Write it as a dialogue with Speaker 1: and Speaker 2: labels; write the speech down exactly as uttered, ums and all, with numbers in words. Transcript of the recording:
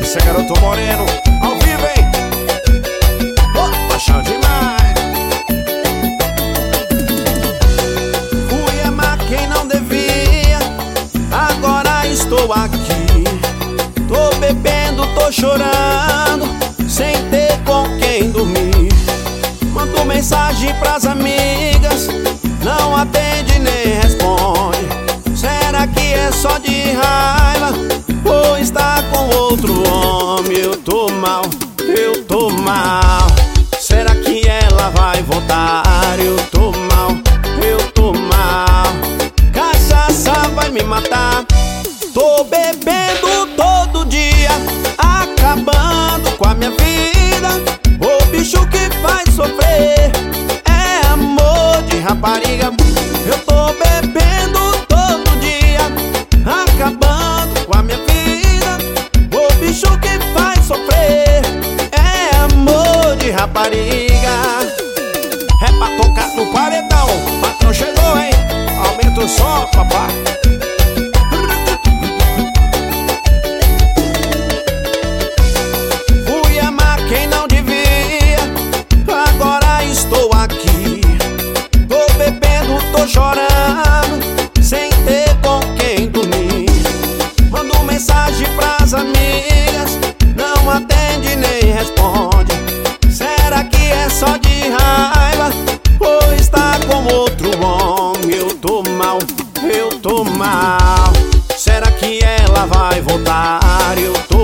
Speaker 1: Esse é Garoto Moreno, ao vivo, hein? Oh, paixão demais. Fui amar quem não devia, agora estou aqui. Tô bebendo, tô chorando, sem ter com quem dormir. Mando mensagem pras amigas, não atende nem responde. Será que é só de raiva ou está com outro homem? Eu tô mal, eu tô mal. Será que ela vai voltar? Eu tô mal, eu tô mal. Cachaça vai me matar. Tô bebendo todo dia, acabando com a minha vida. O bicho que faz sofrer é amor de rapariga. Eu tô bebendo todo dia, acabando com a minha vida. O bicho que faz sofrer é amor de rapariga. É pra tocar no paredão, patrão chegou, hein? Aumenta o som, papai. Fui amar quem não devia, agora estou aqui. Tô bebendo, tô chorando, sem ter com quem dormir. Mando mensagem pras amigas, não atende nem responde. Será que é só de raiva ou está com outro homem? Eu tô mal, eu tô mal. Será que ela vai voltar? Eu tô